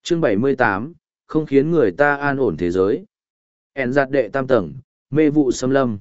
Chương 78, không khiến người ta an ổn thế giới. Ẻn giặt đệ tam tầng, mê vụ xâm lâm.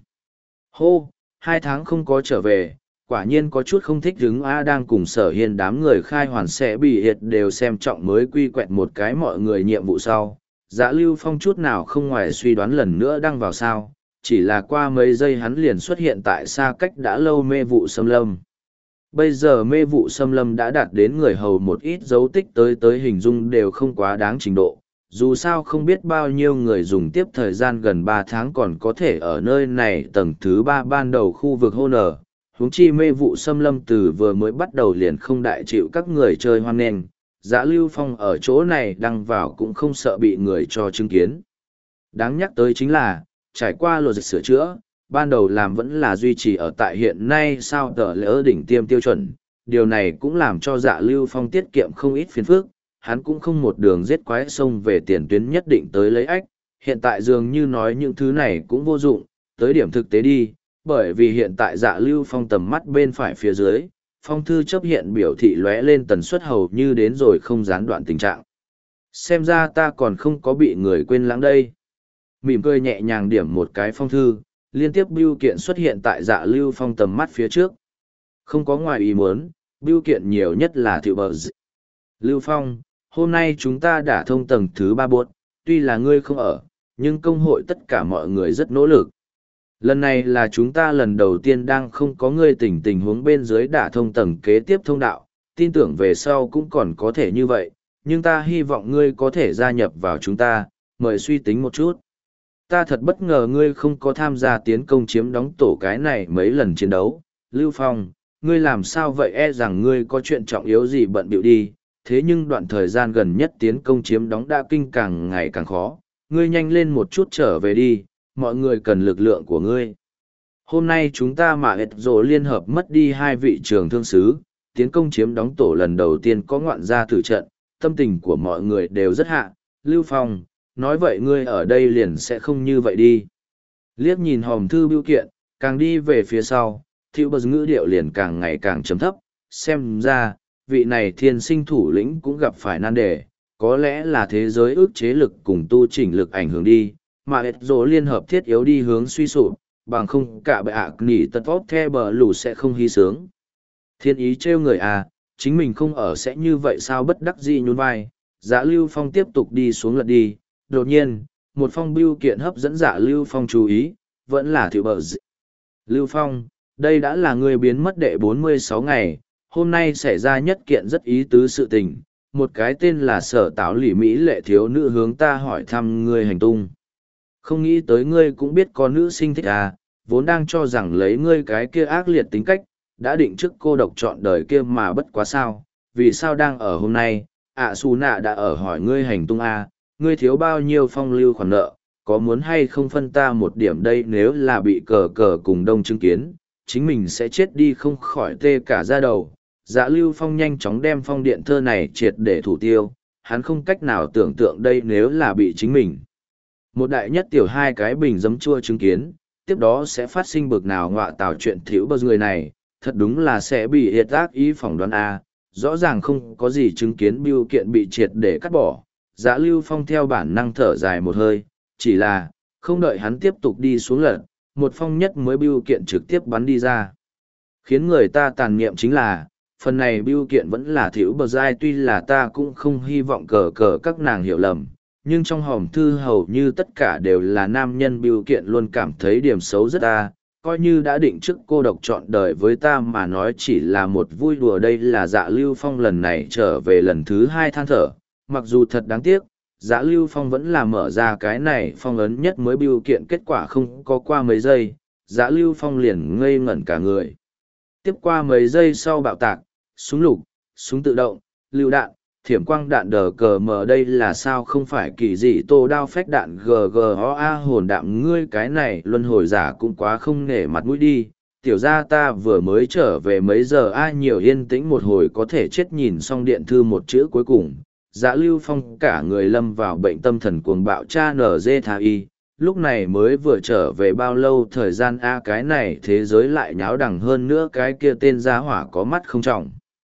Hô, 2 tháng không có trở về, quả nhiên có chút không thích đứng A đang cùng Sở Hiên đám người khai hoàn sẽ bị hiệt đều xem trọng mới quy quẹt một cái mọi người nhiệm vụ sau. Dạ Lưu Phong chút nào không ngoài suy đoán lần nữa đăng vào sao, chỉ là qua mấy giây hắn liền xuất hiện tại xa cách đã lâu mê vụ xâm lâm. Bây giờ mê vụ xâm lâm đã đạt đến người hầu một ít dấu tích tới hình dung đều không quá đáng trình độ. Dù sao không biết bao nhiêu người dùng tiếp thời gian gần 3 tháng còn có thể ở nơi này tầng thứ 3 ban đầu khu vực hô nở. Huống chi mê vụ xâm lâm từ vừa mới bắt đầu liền không đại chịu các người chơi hoan nghênh. Dã Lưu Phong ở chỗ này đăng vào cũng không sợ bị người cho chứng kiến. Đáng nhắc tới chính là, trải qua lộ dịch sửa chữa, ban đầu làm vẫn là duy trì ở tại hiện nay sao tờ lỡ đỉnh tiêm tiêu chuẩn. Điều này cũng làm cho Dạ Lưu Phong tiết kiệm không ít phiền phức, hắn cũng không một đường giết quái sông về tiền tuyến nhất định tới lấy ách. Hiện tại dường như nói những thứ này cũng vô dụng, tới điểm thực tế đi, bởi vì hiện tại Dạ Lưu Phong tầm mắt bên phải phía dưới, phong thư chấp hiện biểu thị lóe lên tần suất hầu như đến rồi không gián đoạn tình trạng. Xem ra ta còn không có bị người quên lãng đây. Mỉm cười nhẹ nhàng điểm một cái phong thư, liên tiếp bưu kiện xuất hiện tại Dạ Lưu Phong tầm mắt phía trước. Không có ngoài ý muốn, bưu kiện nhiều nhất là Thiệu Bờ Dị. Lưu Phong, hôm nay chúng ta đã thông tầng thứ 3 buốt, tuy là ngươi không ở, nhưng công hội tất cả mọi người rất nỗ lực. Lần này là chúng ta lần đầu tiên đang không có ngươi tình huống bên dưới đã thông tầng kế tiếp thông đạo, tin tưởng về sau cũng còn có thể như vậy, nhưng ta hy vọng ngươi có thể gia nhập vào chúng ta, mời suy tính một chút. Ta thật bất ngờ ngươi không có tham gia tiến công chiếm đóng tổ cái này mấy lần chiến đấu. Lưu Phong, ngươi làm sao vậy, e rằng ngươi có chuyện trọng yếu gì bận bịu đi, thế nhưng đoạn thời gian gần nhất tiến công chiếm đóng đã kinh càng ngày càng khó, ngươi nhanh lên một chút trở về đi, mọi người cần lực lượng của ngươi. Hôm nay chúng ta mà ệt rồ liên hợp mất đi 2 vị trường thương sứ, tiến công chiếm đóng tổ lần đầu tiên có ngoạn gia tử trận, tâm tình của mọi người đều rất hạ. Lưu Phong, nói vậy ngươi ở đây liền sẽ không như vậy đi. Liếc nhìn hòm thư bưu kiện, càng đi về phía sau, Thiệu Bờ ngữ điệu liền càng ngày càng chấm thấp, xem ra, vị này thiên sinh thủ lĩnh cũng gặp phải nan đề, có lẽ là thế giới ước chế lực cùng tu chỉnh lực ảnh hưởng đi, mà ệt rồ liên hợp thiết yếu đi hướng suy sụp, bằng không cả bệ ạ nỉ tật vót the bờ lù sẽ không hy sướng. Thiên ý trêu người à, chính mình không ở sẽ như vậy sao, bất đắc dĩ nhún vai. Dạ Lưu Phong tiếp tục đi xuống lật đi, đột nhiên, một phong bưu kiện hấp dẫn Dạ Lưu Phong chú ý, vẫn là Thiệu Bờ Dị. Lưu Phong, đây đã là người biến mất đệ 46 ngày, hôm nay xảy ra nhất kiện rất ý tứ sự tình, một cái tên là Sở Táo Lỷ Mỹ lệ thiếu nữ hướng ta hỏi thăm ngươi hành tung. Không nghĩ tới ngươi cũng biết có nữ sinh thích à, vốn đang cho rằng lấy ngươi cái kia ác liệt tính cách, đã định trước cô độc chọn đời kia mà bất quá sao, vì sao đang ở hôm nay, Xù Nạ đã ở hỏi ngươi hành tung à, ngươi thiếu bao nhiêu phong lưu khoản nợ, có muốn hay không phân ta một điểm đây, nếu là bị cờ cờ cùng đông chứng kiến, chính mình sẽ chết đi không khỏi tê cả da đầu. Dạ Lưu Phong nhanh chóng đem phong điện thơ này triệt để thủ tiêu, hắn không cách nào tưởng tượng đây nếu là bị chính mình. Một đại nhất tiểu 2 cái bình giấm chua chứng kiến, tiếp đó sẽ phát sinh bực nào ngọa tào chuyện Thiệu Bờ người này, thật đúng là sẽ bị hiệt ác ý phỏng đoán A, rõ ràng không có gì chứng kiến bưu kiện bị triệt để cắt bỏ. Dạ Lưu Phong theo bản năng thở dài một hơi, chỉ là, không đợi hắn tiếp tục đi xuống lật, một phong nhất mới bưu kiện trực tiếp bắn đi ra. Khiến người ta tàn niệm chính là, phần này bưu kiện vẫn là Thiệu Bờ giai, tuy là ta cũng không hy vọng cờ cờ các nàng hiểu lầm, nhưng trong hòm thư hầu như tất cả đều là nam nhân bưu kiện luôn cảm thấy điểm xấu rất ta, coi như đã định trước cô độc chọn đời với ta mà nói chỉ là một vui đùa. Đây là Dạ Lưu Phong lần này trở về lần thứ 2 than thở, mặc dù thật đáng tiếc, Dạ Lưu Phong vẫn là mở ra cái này phong ấn nhất mới bưu kiện, kết quả không có qua mấy giây, Dạ Lưu Phong liền ngây ngẩn cả người. Tiếp qua mấy giây sau bạo tạc, súng lục, súng tự động, lựu đạn, thiểm quang đạn đờ cờ mờ, đây là sao không phải kỳ dị tô đao phách đạn GGOA hồn đạm, ngươi cái này luân hồi giả cũng quá không nể mặt mũi đi. Tiểu ra ta vừa mới trở về mấy giờ ai nhiều yên tĩnh một hồi có thể chết. Nhìn xong điện thư một chữ cuối cùng, Dạ Lưu Phong cả người lâm vào bệnh tâm thần cuồng bạo cha NG tha y, lúc này mới vừa trở về bao lâu thời gian a, cái này thế giới lại nháo đằng hơn nữa cái kia tên giá hỏa có mắt không trọng.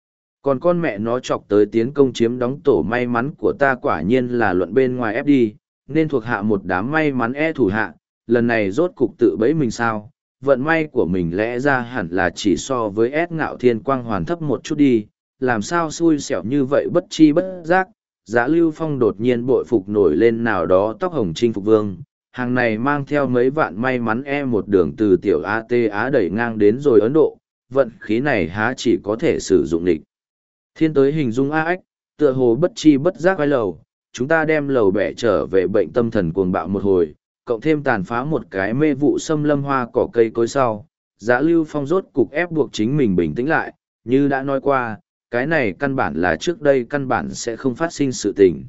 Còn con mẹ nó chọc tới tiến công chiếm đóng tổ may mắn của ta quả nhiên là luận bên ngoài ép đi, nên thuộc hạ một đám may mắn thủ hạ, lần này rốt cục tự bẫy mình sao, vận may của mình lẽ ra hẳn là chỉ so với ép ngạo thiên quang hoàn thấp một chút đi, làm sao xui xẻo như vậy bất chi bất giác. Giá Lưu Phong đột nhiên bội phục nổi lên nào đó tóc hồng chinh phục vương, hàng này mang theo mấy vạn may mắn một đường từ tiểu Á đẩy ngang đến rồi Ấn Độ, vận khí này há chỉ có thể sử dụng địch. Thiên tới hình dung ách, tựa hồ bất chi bất giác quay lầu, chúng ta đem lầu bẻ trở về bệnh tâm thần cuồng bạo một hồi, cộng thêm tàn phá một cái mê vụ xâm lâm hoa cỏ cây cối sau. Giá Lưu Phong rốt cục ép buộc chính mình bình tĩnh lại, như đã nói qua, cái này căn bản là trước đây căn bản sẽ không phát sinh sự tình.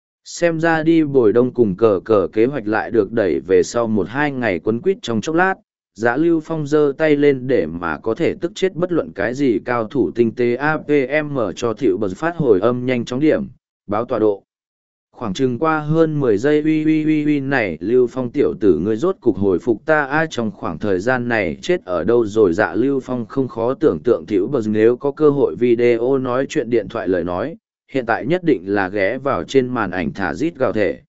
Xem ra đi bồi đông cùng cờ cờ kế hoạch lại được đẩy về sau 1-2 ngày quấn quýt trong chốc lát. Giá Lưu Phong giơ tay lên để mà có thể tức chết bất luận cái gì cao thủ tinh tế APM cho Thiệu Bờ phát hồi âm nhanh chóng điểm, báo tọa độ. Khoảng chừng qua hơn 10 giây uy này, Lưu Phong tiểu tử ngươi rốt cục hồi phục ta trong khoảng thời gian này chết ở đâu rồi. Dạ Lưu Phong không khó tưởng tượng Thiệu Bờ nếu có cơ hội video nói chuyện điện thoại lời nói, hiện tại nhất định là ghé vào trên màn ảnh thả rít gào thể.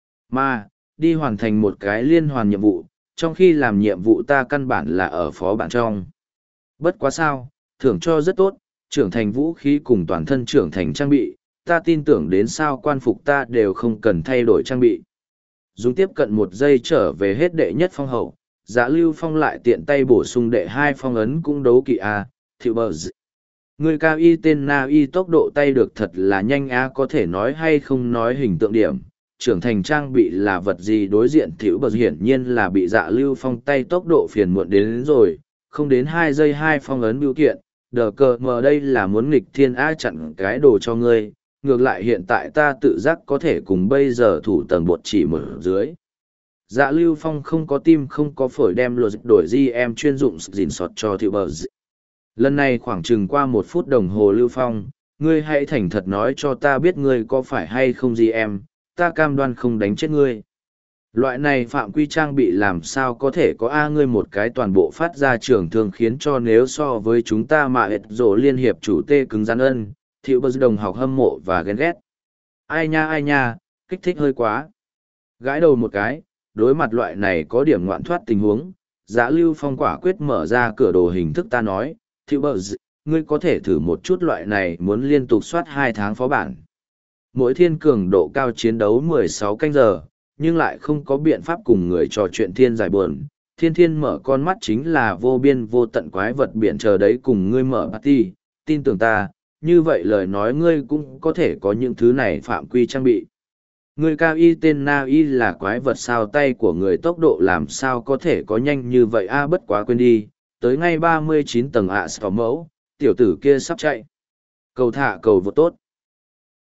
Mà, đi hoàn thành một cái liên hoàn nhiệm vụ, trong khi làm nhiệm vụ ta căn bản là ở phó bản trong. Bất quá sao, thưởng cho rất tốt, trưởng thành vũ khí cùng toàn thân trưởng thành trang bị, ta tin tưởng đến sao quan phục ta đều không cần thay đổi trang bị. Dùng tiếp cận 1 giây trở về hết đệ nhất phong hậu, Dạ Lưu Phong lại tiện tay bổ sung đệ 2 phong ấn cũng đấu kỵ Thiệu Bờ. Người cao y tên Na y tốc độ tay được thật là nhanh có thể nói hay không nói hình tượng điểm. Trưởng thành trang bị là vật gì đối diện Thiệu Bờ hiển nhiên là bị Dạ Lưu Phong tay tốc độ phiền muộn đến rồi, không đến 2 giây 2 phong ấn biểu kiện, đờ cờ mờ đây là muốn nghịch thiên chặn cái đồ cho ngươi, ngược lại hiện tại ta tự giác có thể cùng bây giờ thủ tầng bột chỉ mở dưới. Dạ Lưu Phong không có tim không có phổi đem luật đổi GM chuyên dụng dình sọt cho Thiệu Bờ. Lần này khoảng chừng qua 1 phút đồng hồ. Lưu Phong, ngươi hãy thành thật nói cho ta biết ngươi có phải hay không GM, ta cam đoan không đánh chết ngươi. Loại này phạm quy trang bị làm sao có thể có ngươi một cái toàn bộ phát ra trường thương khiến cho nếu so với chúng ta mà ệt rổ liên hiệp chủ tê cứng rắn ân, Thiệu Bờ đồng học hâm mộ và ghen ghét. Ai nha, kích thích hơi quá. Gãi đầu một cái, đối mặt loại này có điểm ngoạn thoát tình huống, Dạ Lưu Phong quả quyết mở ra cửa đồ hình thức ta nói, Thiệu Bờ, ngươi có thể thử một chút loại này muốn liên tục soát 2 tháng phó bản. Mỗi thiên cường độ cao chiến đấu 16 canh giờ, nhưng lại không có biện pháp cùng người trò chuyện thiên giải buồn. Thiên mở con mắt chính là vô biên vô tận quái vật biển chờ đấy cùng ngươi mở party, tin tưởng ta, như vậy lời nói ngươi cũng có thể có những thứ này phạm quy trang bị. Người cao y tên Na y là quái vật sao tay của người tốc độ làm sao có thể có nhanh như vậy bất quá quên đi, tới ngay 39 tầng sở mẫu, tiểu tử kia sắp chạy. Cầu thả cầu vô tốt.